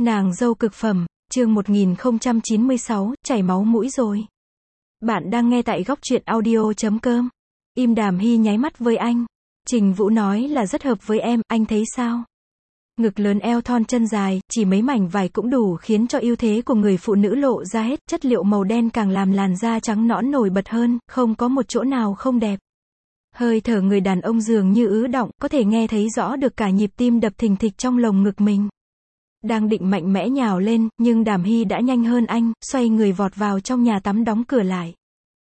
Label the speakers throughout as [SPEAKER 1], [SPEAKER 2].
[SPEAKER 1] Nàng dâu cực phẩm, chương 1096, chảy máu mũi rồi. Bạn đang nghe tại góc truyện audio.com. Im Đàm Hy nháy mắt với anh. Trình Vũ nói là rất hợp với em, anh thấy sao? Ngực lớn eo thon chân dài, chỉ mấy mảnh vải cũng đủ khiến cho ưu thế của người phụ nữ lộ ra hết, chất liệu màu đen càng làm làn da trắng nõn nổi bật hơn, không có một chỗ nào không đẹp. Hơi thở người đàn ông dường như ứ động, có thể nghe thấy rõ được cả nhịp tim đập thình thịch trong lồng ngực mình. Đang định mạnh mẽ nhào lên, nhưng Đàm Hy đã nhanh hơn anh, xoay người vọt vào trong nhà tắm đóng cửa lại.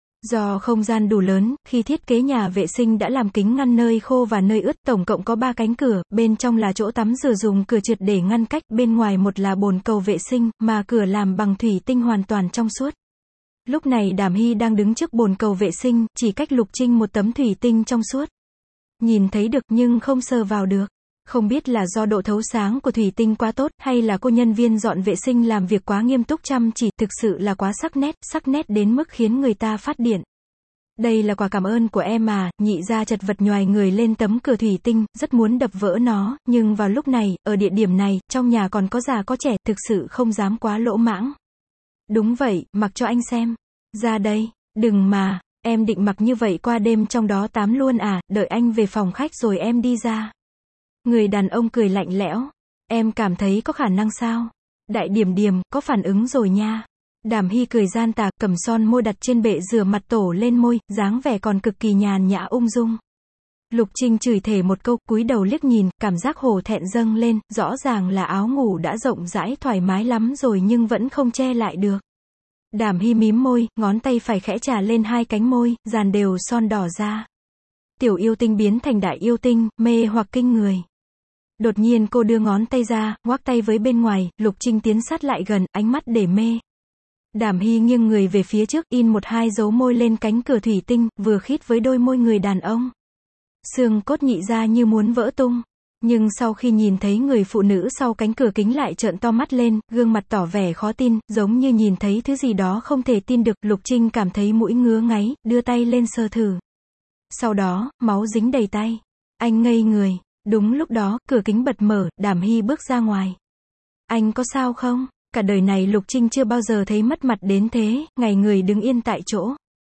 [SPEAKER 1] Do không gian đủ lớn, khi thiết kế nhà vệ sinh đã làm kính ngăn nơi khô và nơi ướt, tổng cộng có 3 cánh cửa, bên trong là chỗ tắm rửa dùng cửa trượt để ngăn cách, bên ngoài một là bồn cầu vệ sinh, mà cửa làm bằng thủy tinh hoàn toàn trong suốt. Lúc này Đàm Hy đang đứng trước bồn cầu vệ sinh, chỉ cách Lục Trinh một tấm thủy tinh trong suốt. Nhìn thấy được nhưng không sờ vào được. Không biết là do độ thấu sáng của thủy tinh quá tốt, hay là cô nhân viên dọn vệ sinh làm việc quá nghiêm túc chăm chỉ, thực sự là quá sắc nét đến mức khiến người ta phát điên. Đây là quà cảm ơn của em mà, nhị gia chật vật nhoài người lên tấm cửa thủy tinh, rất muốn đập vỡ nó, nhưng vào lúc này, ở địa điểm này, trong nhà còn có già có trẻ, thực sự không dám quá lỗ mãng. Đúng vậy, mặc cho anh xem. Ra đây, đừng mà, em định mặc như vậy qua đêm trong đó tắm luôn à, đợi anh về phòng khách rồi em đi ra. Người đàn ông cười lạnh lẽo. Em cảm thấy có khả năng sao? Đại Điểm, có phản ứng rồi nha. Đàm Hy cười gian tà, cầm son môi đặt trên bệ rửa mặt tổ lên môi, dáng vẻ còn cực kỳ nhàn nhã ung dung. Lục Trinh chửi thề một câu, cúi đầu liếc nhìn, cảm giác hổ thẹn dâng lên, rõ ràng là áo ngủ đã rộng rãi thoải mái lắm rồi nhưng vẫn không che lại được. Đàm Hy mím môi, ngón tay phải khẽ chà lên hai cánh môi, dàn đều son đỏ ra. Tiểu yêu tinh biến thành đại yêu tinh, mê hoặc kinh người. Đột nhiên cô đưa ngón tay ra, ngoắc tay với bên ngoài, Lục Trinh tiến sát lại gần, ánh mắt để mê. Đàm Hy nghiêng người về phía trước, in một hai dấu môi lên cánh cửa thủy tinh, vừa khít với đôi môi người đàn ông. Xương cốt nhị ra như muốn vỡ tung. Nhưng sau khi nhìn thấy người phụ nữ sau cánh cửa kính lại trợn to mắt lên, gương mặt tỏ vẻ khó tin, giống như nhìn thấy thứ gì đó không thể tin được, Lục Trinh cảm thấy mũi ngứa ngáy, đưa tay lên sờ thử. Sau đó, máu dính đầy tay. Anh ngây người. Đúng lúc đó, cửa kính bật mở, Đàm Hy bước ra ngoài. Anh có sao không? Cả đời này Lục Trinh chưa bao giờ thấy mất mặt đến thế, ngày người đứng yên tại chỗ.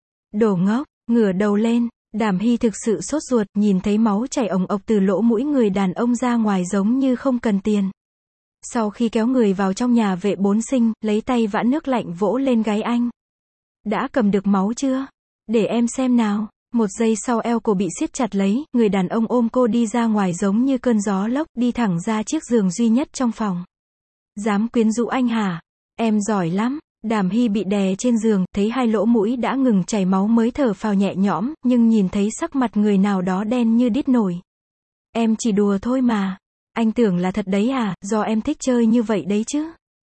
[SPEAKER 1] Đồ ngốc, ngửa đầu lên, Đàm Hy thực sự sốt ruột, nhìn thấy máu chảy ồng ộc từ lỗ mũi người đàn ông ra ngoài giống như không cần tiền. Sau khi kéo người vào trong nhà vệ bốn sinh, lấy tay vã nước lạnh vỗ lên gáy anh. Đã cầm được máu chưa? Để em xem nào. Một giây sau eo cô bị siết chặt lấy, người đàn ông ôm cô đi ra ngoài giống như cơn gió lốc, đi thẳng ra chiếc giường duy nhất trong phòng. Dám quyến rũ anh hả? Em giỏi lắm. Đàm Hy bị đè trên giường, thấy hai lỗ mũi đã ngừng chảy máu mới thở phào nhẹ nhõm, nhưng nhìn thấy sắc mặt người nào đó đen như đít nổi. Em chỉ đùa thôi mà. Anh tưởng là thật đấy à, do em thích chơi như vậy đấy chứ.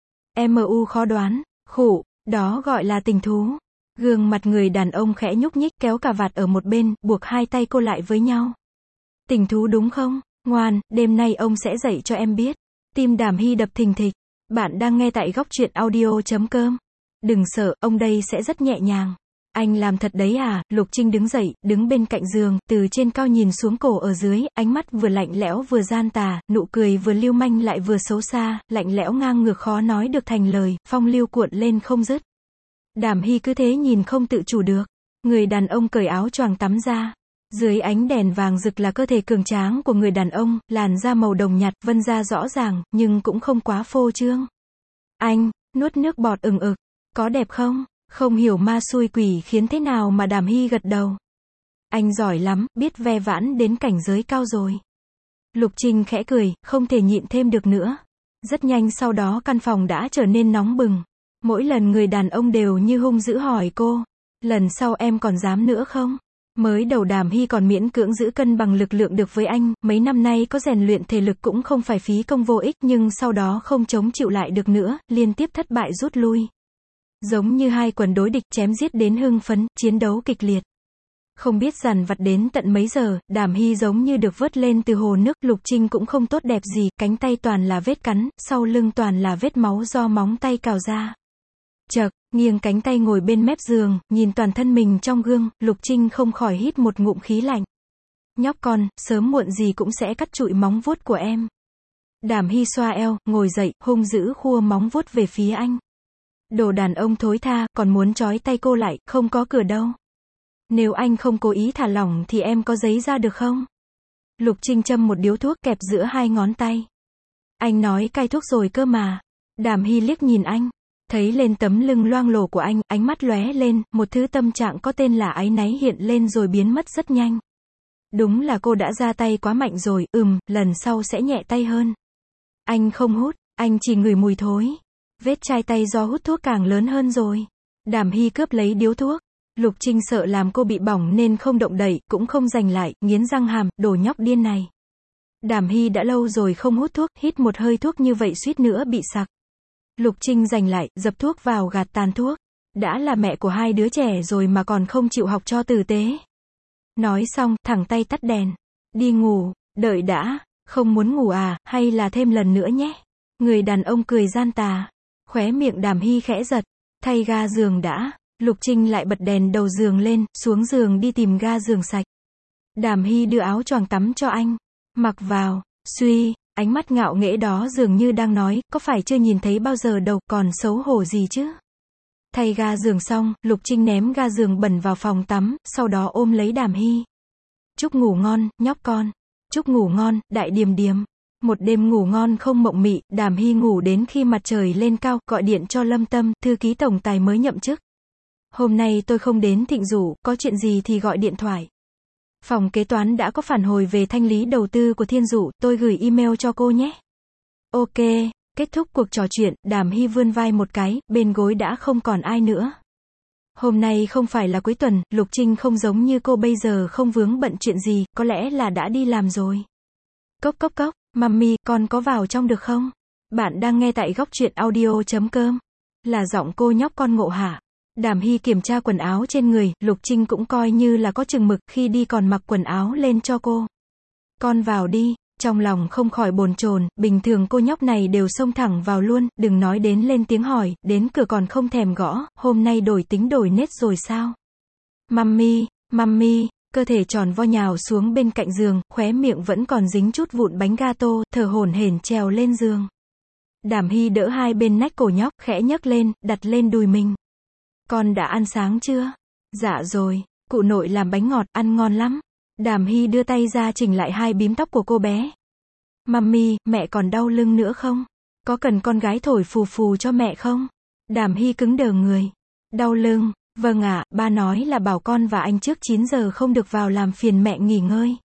[SPEAKER 1] MU khó đoán. Khụ, đó gọi là tình thú. Gương mặt người đàn ông khẽ nhúc nhích, kéo cà vạt ở một bên, buộc hai tay cô lại với nhau. Tình thú đúng không? Ngoan, đêm nay ông sẽ dạy cho em biết. Tim Đàm Hy đập thình thịch. Bạn đang nghe tại góc truyện audio.com. Đừng sợ, ông đây sẽ rất nhẹ nhàng. Anh làm thật đấy à? Lục Trinh đứng dậy, đứng bên cạnh giường, từ trên cao nhìn xuống cổ ở dưới, ánh mắt vừa lạnh lẽo vừa gian tà, nụ cười vừa lưu manh lại vừa xấu xa, lạnh lẽo ngang ngược khó nói được thành lời, phong lưu cuộn lên không dứt. Đàm Hy cứ thế nhìn không tự chủ được. Người đàn ông cởi áo choàng tắm ra. Dưới ánh đèn vàng rực là cơ thể cường tráng của người đàn ông, làn da màu đồng nhạt, vân da rõ ràng, nhưng cũng không quá phô trương. Anh, nuốt nước bọt ừng ực. Có đẹp không? Không hiểu ma xui quỷ khiến thế nào mà Đàm Hy gật đầu. Anh giỏi lắm, biết ve vãn đến cảnh giới cao rồi. Lục Trinh khẽ cười, không thể nhịn thêm được nữa. Rất nhanh sau đó căn phòng đã trở nên nóng bừng. Mỗi lần người đàn ông đều như hung dữ hỏi cô, lần sau em còn dám nữa không? Mới đầu Đàm Hy còn miễn cưỡng giữ cân bằng lực lượng được với anh, mấy năm nay có rèn luyện thể lực cũng không phải phí công vô ích, nhưng sau đó không chống chịu lại được nữa, liên tiếp thất bại rút lui. Giống như hai quần đối địch chém giết đến hưng phấn, chiến đấu kịch liệt. Không biết dằn vặt đến tận mấy giờ, Đàm Hy giống như được vớt lên từ hồ nước, Lục Trinh cũng không tốt đẹp gì, cánh tay toàn là vết cắn, sau lưng toàn là vết máu do móng tay cào ra. Chậc, nghiêng cánh tay ngồi bên mép giường, nhìn toàn thân mình trong gương, Lục Trinh không khỏi hít một ngụm khí lạnh. Nhóc con, sớm muộn gì cũng sẽ cắt trụi móng vuốt của em. Đàm Hy xoa eo, ngồi dậy, hung dữ khua móng vuốt về phía anh. Đồ đàn ông thối tha, còn muốn trói tay cô lại, không có cửa đâu. Nếu anh không cố ý thả lỏng thì em có giấy ra được không? Lục Trinh châm một điếu thuốc kẹp giữa hai ngón tay. Anh nói cai thuốc rồi cơ mà. Đàm Hy liếc nhìn anh. Thấy lên tấm lưng loang lổ của anh, ánh mắt lóe lên, một thứ tâm trạng có tên là áy náy hiện lên rồi biến mất rất nhanh. Đúng là cô đã ra tay quá mạnh rồi, lần sau sẽ nhẹ tay hơn. Anh không hút, anh chỉ ngửi mùi thối. Vết chai tay do hút thuốc càng lớn hơn rồi. Đàm Hy cướp lấy điếu thuốc. Lục Trinh sợ làm cô bị bỏng nên không động đậy, cũng không giành lại, nghiến răng hàm, đồ nhóc điên này. Đàm Hy đã lâu rồi không hút thuốc, hít một hơi thuốc như vậy suýt nữa bị sặc. Lục Trinh giành lại, dập thuốc vào gạt tàn thuốc. Đã là mẹ của hai đứa trẻ rồi mà còn không chịu học cho tử tế. Nói xong, thẳng tay tắt đèn. Đi ngủ, đợi đã, không muốn ngủ à, hay là thêm lần nữa nhé. Người đàn ông cười gian tà. Khóe miệng Đàm Hy khẽ giật. Thay ga giường đã. Lục Trinh lại bật đèn đầu giường lên, xuống giường đi tìm ga giường sạch. Đàm Hy đưa áo choàng tắm cho anh. Mặc vào, suy, ánh mắt ngạo nghễ đó dường như đang nói, có phải chưa nhìn thấy bao giờ đâu, còn xấu hổ gì chứ. Thay ga giường xong, Lục Trinh ném ga giường bẩn vào phòng tắm, sau đó ôm lấy Đàm Hy. Chúc ngủ ngon, nhóc con. Chúc ngủ ngon, đại điềm điềm. Một đêm ngủ ngon không mộng mị, Đàm Hy ngủ đến khi mặt trời lên cao, gọi điện cho Lâm Tâm, thư ký tổng tài mới nhậm chức. Hôm nay tôi không đến thịnh rủ, có chuyện gì thì gọi điện thoại. Phòng kế toán đã có phản hồi về thanh lý đầu tư của Thiên Dụ, tôi gửi email cho cô nhé. Ok, kết thúc cuộc trò chuyện, Đàm Hy vươn vai một cái, bên gối đã không còn ai nữa. Hôm nay không phải là cuối tuần, Lục Trinh không giống như cô bây giờ không vướng bận chuyện gì, có lẽ là đã đi làm rồi. Cốc cốc cốc, mami, con có vào trong được không? Bạn đang nghe tại góc truyện audio.com. Là giọng cô nhóc con Ngộ Hạ. Đàm Hy kiểm tra quần áo trên người, Lục Trinh cũng coi như là có chừng mực, khi đi còn mặc quần áo lên cho cô. Con vào đi, trong lòng không khỏi bồn chồn, bình thường cô nhóc này đều xông thẳng vào luôn, đừng nói đến lên tiếng hỏi, đến cửa còn không thèm gõ, hôm nay đổi tính đổi nết rồi sao? Mami, cơ thể tròn vo nhào xuống bên cạnh giường, khóe miệng vẫn còn dính chút vụn bánh gato, thở hổn hển trèo lên giường. Đàm Hy đỡ hai bên nách cổ nhóc, khẽ nhấc lên, đặt lên đùi mình. Con đã ăn sáng chưa? Dạ rồi, cụ nội làm bánh ngọt, ăn ngon lắm. Đàm Hy đưa tay ra chỉnh lại hai bím tóc của cô bé. Mami, mẹ còn đau lưng nữa không? Có cần con gái thổi phù phù cho mẹ không? Đàm Hy cứng đờ người. Đau lưng, vâng ạ, ba nói là bảo con và anh trước 9 giờ không được vào làm phiền mẹ nghỉ ngơi.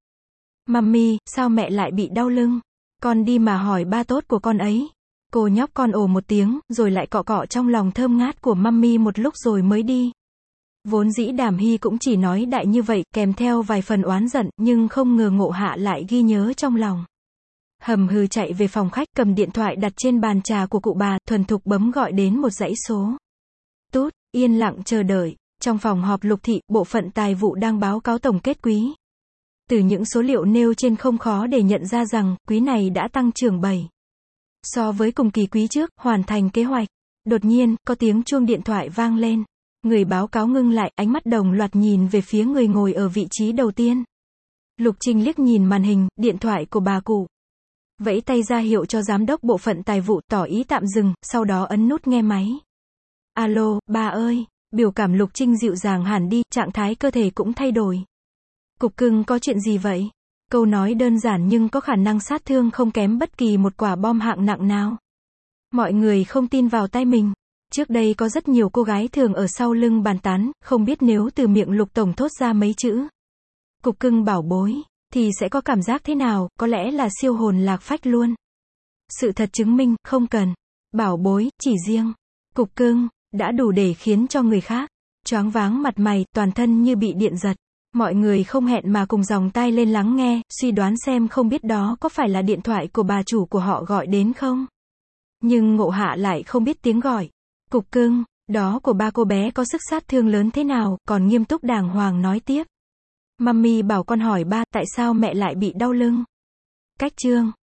[SPEAKER 1] Mami, sao mẹ lại bị đau lưng? Con đi mà hỏi ba tốt của con ấy. Cô nhóc con ồ một tiếng, rồi lại cọ cọ trong lòng thơm ngát của mami một lúc rồi mới đi. Vốn dĩ Đàm Hy cũng chỉ nói đại như vậy, kèm theo vài phần oán giận, nhưng không ngờ Ngộ Hạ lại ghi nhớ trong lòng. Hầm hừ chạy về phòng khách, cầm điện thoại đặt trên bàn trà của cụ bà, thuần thục bấm gọi đến một dãy số. Tút, yên lặng chờ đợi. Trong phòng họp Lục thị, bộ phận tài vụ đang báo cáo tổng kết quý. Từ những số liệu nêu trên không khó để nhận ra rằng, quý này đã tăng trưởng 7. So với cùng kỳ quý trước, hoàn thành kế hoạch. Đột nhiên, có tiếng chuông điện thoại vang lên. Người báo cáo ngưng lại, ánh mắt đồng loạt nhìn về phía người ngồi ở vị trí đầu tiên. Lục Trinh liếc nhìn màn hình, điện thoại của bà cụ. Vẫy tay ra hiệu cho giám đốc bộ phận tài vụ tỏ ý tạm dừng, sau đó ấn nút nghe máy. Alo, bà ơi, biểu cảm Lục Trinh dịu dàng hẳn đi, trạng thái cơ thể cũng thay đổi. Cục cưng có chuyện gì vậy? Câu nói đơn giản nhưng có khả năng sát thương không kém bất kỳ một quả bom hạng nặng nào. Mọi người không tin vào tay mình. Trước đây có rất nhiều cô gái thường ở sau lưng bàn tán, không biết nếu từ miệng Lục tổng thốt ra mấy chữ cục cưng bảo bối, thì sẽ có cảm giác thế nào, có lẽ là siêu hồn lạc phách luôn. Sự thật chứng minh, không cần bảo bối, chỉ riêng cục cưng đã đủ để khiến cho người khác choáng váng mặt mày, toàn thân như bị điện giật. Mọi người không hẹn mà cùng dòng tai lên lắng nghe, suy đoán xem không biết đó có phải là điện thoại của bà chủ của họ gọi đến không. Nhưng Ngộ Hạ lại không biết tiếng gọi. Cục cưng, đó của ba cô bé có sức sát thương lớn thế nào, còn nghiêm túc đàng hoàng nói tiếp. Mami bảo con hỏi ba, tại sao mẹ lại bị đau lưng? Cách chương.